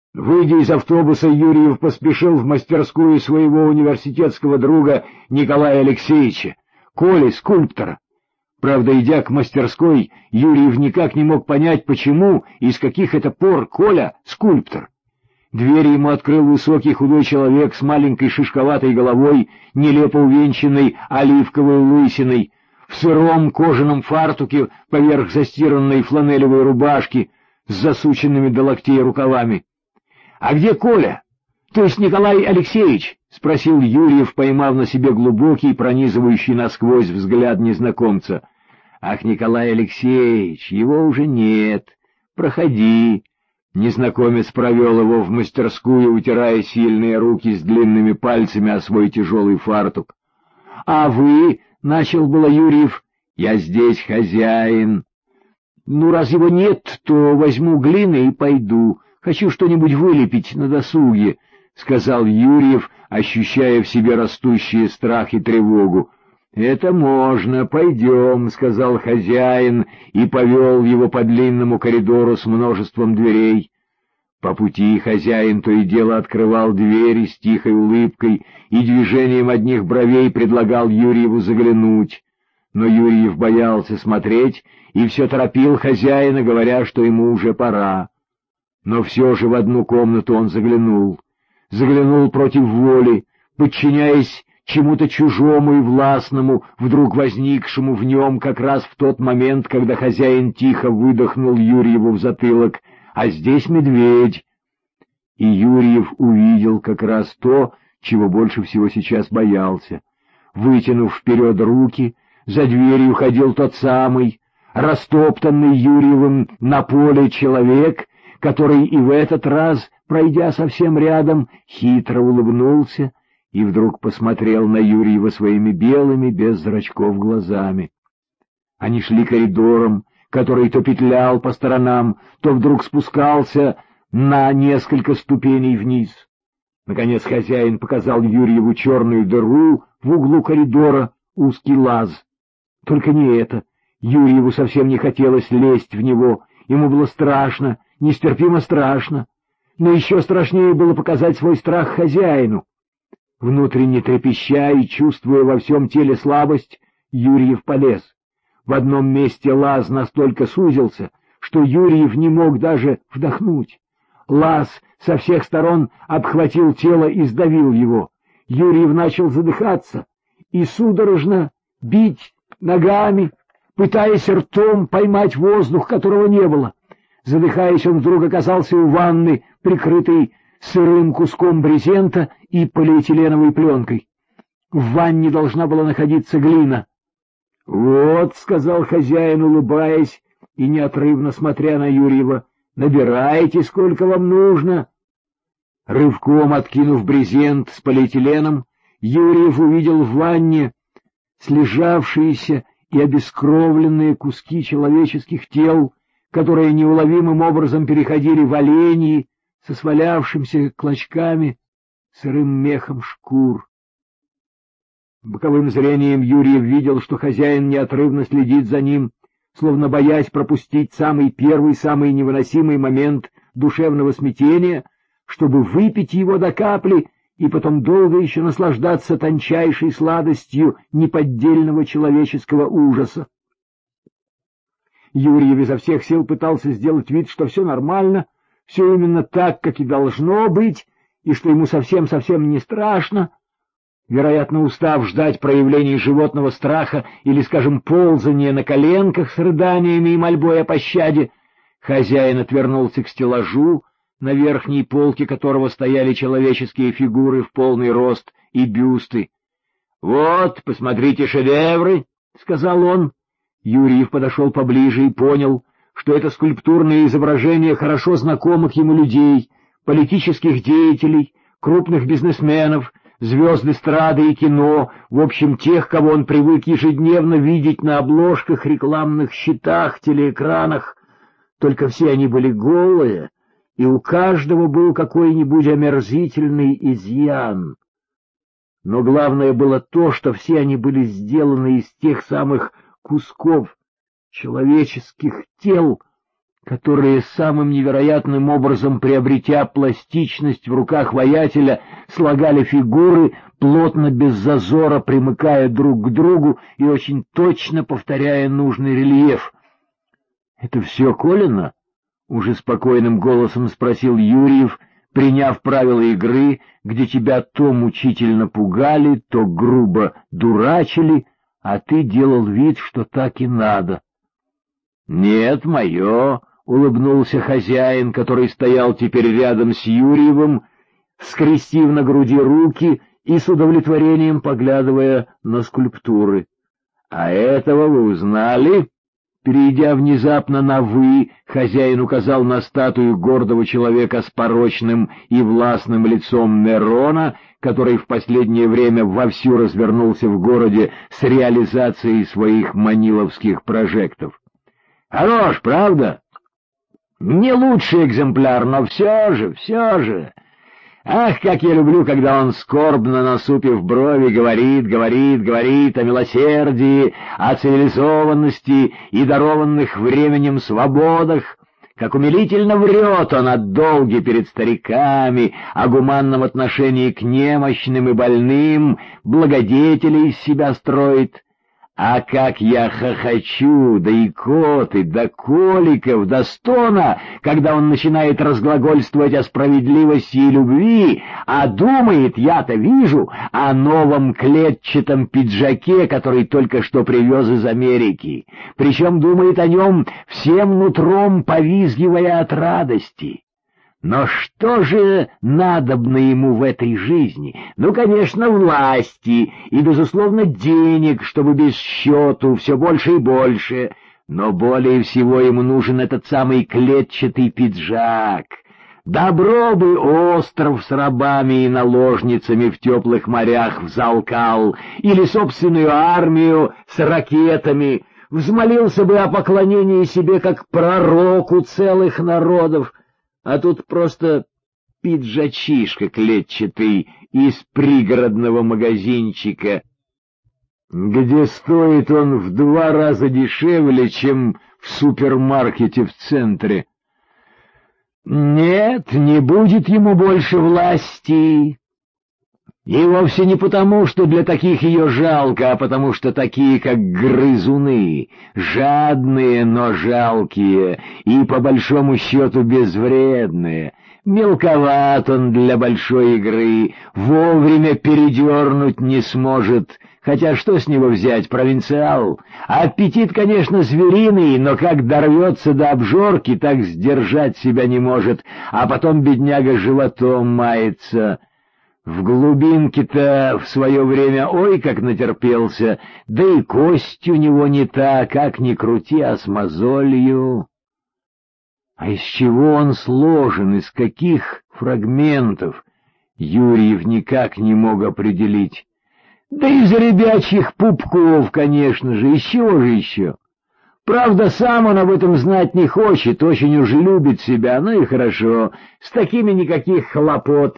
Выйдя из автобуса, Юрьев поспешил в мастерскую своего университетского друга Николая Алексеевича, Коли, скульптора. Правда, идя к мастерской, Юрьев никак не мог понять, почему и с каких это пор Коля — скульптор. Дверь ему открыл высокий худой человек с маленькой шишковатой головой, нелепо увенчанной оливковой лысиной, в сыром кожаном фартуке поверх застиранной фланелевой рубашки с засученными до локтей рукавами. — А где Коля? То есть Николай Алексеевич? — спросил Юрьев, поймав на себе глубокий, пронизывающий насквозь взгляд незнакомца. — Ах, Николай Алексеевич, его уже нет. Проходи. Незнакомец провел его в мастерскую, утирая сильные руки с длинными пальцами о свой тяжелый фартук. — А вы? — начал было Юрьев. — Я здесь хозяин. — Ну, раз его нет, то возьму глины и пойду. Хочу что-нибудь вылепить на досуге, — сказал Юрьев, ощущая в себе растущий страх и тревогу. — Это можно, пойдем, — сказал хозяин и повел его по длинному коридору с множеством дверей. По пути хозяин то и дело открывал двери с тихой улыбкой и движением одних бровей предлагал Юрьеву заглянуть. Но Юрьев боялся смотреть и все торопил хозяина, говоря, что ему уже пора. Но все же в одну комнату он заглянул. Заглянул против воли, подчиняясь чему-то чужому и властному, вдруг возникшему в нем как раз в тот момент, когда хозяин тихо выдохнул Юрьеву в затылок: «А здесь медведь!» И Юрьев увидел как раз то, чего больше всего сейчас боялся. Вытянув вперед руки, за дверью ходил тот самый, растоптанный Юрьевым на поле человек, который и в этот раз, пройдя совсем рядом, хитро улыбнулся и вдруг посмотрел на Юрьева своими белыми, без зрачков глазами. Они шли коридором, который то петлял по сторонам, то вдруг спускался на несколько ступеней вниз. Наконец хозяин показал Юрьеву черную дыру в углу коридора, узкий лаз. Только не это. Юрьеву совсем не хотелось лезть в него, ему было страшно, нестерпимо страшно. Но еще страшнее было показать свой страх хозяину. Внутренне трепеща и чувствуя во всем теле слабость, Юрьев полез. В одном месте лаз настолько сузился, что Юрьев не мог даже вдохнуть. Лаз со всех сторон обхватил тело и сдавил его. Юрьев начал задыхаться и судорожно бить ногами, пытаясь ртом поймать воздух, которого не было. Задыхаясь, он вдруг оказался у ванны, прикрытой сырым куском брезента и полиэтиленовой пленкой. В ванне должна была находиться глина. — Вот, — сказал хозяин, улыбаясь и неотрывно смотря на Юрьева, — набирайте, сколько вам нужно. Рывком откинув брезент с полиэтиленом, Юрьев увидел в ванне слежавшиеся и обескровленные куски человеческих тел, которые неуловимым образом переходили в оленьи со свалявшимся клочками сырым мехом шкур. Боковым зрением Юрьев видел, что хозяин неотрывно следит за ним, словно боясь пропустить самый первый, самый невыносимый момент душевного смятения, чтобы выпить его до капли и потом долго еще наслаждаться тончайшей сладостью неподдельного человеческого ужаса. Юрьев изо всех сил пытался сделать вид, что все нормально, все именно так, как и должно быть, и что ему совсем-совсем не страшно. Вероятно, устав ждать проявлений животного страха или, скажем, ползания на коленках с рыданиями и мольбой о пощаде, хозяин отвернулся к стеллажу, на верхней полке которого стояли человеческие фигуры в полный рост и бюсты. — Вот, посмотрите шедевры, — сказал он. Юрьев подошел поближе и понял, что это скульптурные изображения хорошо знакомых ему людей, политических деятелей, крупных бизнесменов, звезд эстрады и кино, в общем, тех, кого он привык ежедневно видеть на обложках, рекламных щитах, телеэкранах. Только все они были голые, и у каждого был какой-нибудь омерзительный изъян. Но главное было то, что все они были сделаны из тех самых кусков человеческих тел, которые самым невероятным образом, приобретя пластичность в руках воятеля, слагали фигуры, плотно без зазора примыкая друг к другу и очень точно повторяя нужный рельеф. — Это все Колина? — уже спокойным голосом спросил Юрьев, приняв правила игры, где тебя то мучительно пугали, то грубо дурачили, а ты делал вид, что так и надо. — Нет, мое, — улыбнулся хозяин, который стоял теперь рядом с Юрьевым, скрестив на груди руки и с удовлетворением поглядывая на скульптуры. — А этого вы узнали? Перейдя внезапно на «вы», хозяин указал на статую гордого человека с порочным и властным лицом Нерона, который в последнее время вовсю развернулся в городе с реализацией своих маниловских прожектов. «Хорош, правда? Не лучший экземпляр, но все же. Ах, как я люблю, когда он, скорбно насупив брови, говорит о милосердии, о цивилизованности и дарованных временем свободах, как умилительно врет он о долге перед стариками, о гуманном отношении к немощным и больным, благодетелей из себя строит. А как я хохочу до икоты, до коликов, до стона, когда он начинает разглагольствовать о справедливости и любви, а думает, я-то вижу, о новом клетчатом пиджаке, который только что привез из Америки, причем думает о нем всем нутром, повизгивая от радости. Но что же надобно ему в этой жизни? Ну, конечно, власти и, безусловно, денег, чтобы без счету все больше и больше. Но более всего ему нужен этот самый клетчатый пиджак. Добро бы остров с рабами и наложницами в теплых морях взалкал, или собственную армию с ракетами, взмолился бы о поклонении себе как пророку целых народов. А тут просто пиджачишка клетчатый из пригородного магазинчика, где стоит он в 2 раза дешевле, чем в супермаркете в центре. Нет, не будет ему больше власти. И вовсе не потому, что для таких ее жалко, а потому что такие, как грызуны, жадные, но жалкие, и по большому счету безвредные. Мелковат он для большой игры, вовремя передернуть не сможет, хотя что с него взять, провинциал? Аппетит, конечно, звериный, но как дорвется до обжорки, так сдержать себя не может, а потом бедняга животом мается. В глубинке-то в свое время ой как натерпелся, да и кость у него не та, как ни крути, а с мозолью. А из чего он сложен, из каких фрагментов, Юрьев никак не мог определить. Да из ребячьих пупков, конечно же, из чего же еще? Правда, сам он об этом знать не хочет, очень уж любит себя, ну и хорошо, с такими никаких хлопот.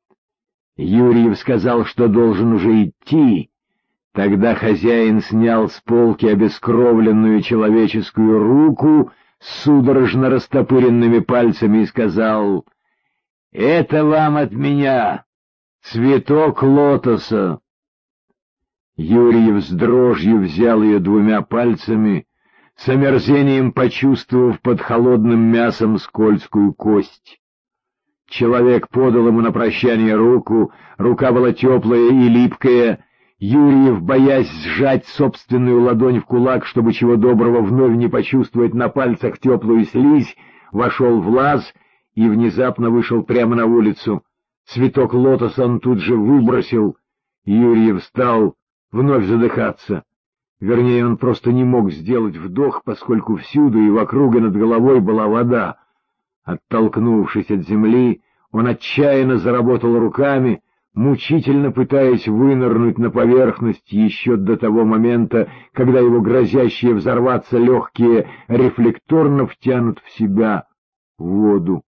Юрьев сказал, что должен уже идти. Тогда хозяин снял с полки обескровленную человеческую руку с судорожно растопыренными пальцами и сказал: «Это вам от меня, цветок лотоса». Юрьев с дрожью взял ее 2 пальцами, с омерзением почувствовав под холодным мясом скользкую кость. Человек подал ему на прощание руку, рука была теплая и липкая. Юрьев, боясь сжать собственную ладонь в кулак, чтобы чего доброго вновь не почувствовать на пальцах теплую слизь, вошел в лаз и внезапно вышел прямо на улицу. Цветок лотоса он тут же выбросил. Юрьев стал вновь задыхаться. Вернее, он просто не мог сделать вдох, поскольку всюду и вокруг и над головой была вода. Оттолкнувшись от земли, он отчаянно заработал руками, мучительно пытаясь вынырнуть на поверхность еще до того момента, когда его грозящие взорваться легкие рефлекторно втянут в себя воду.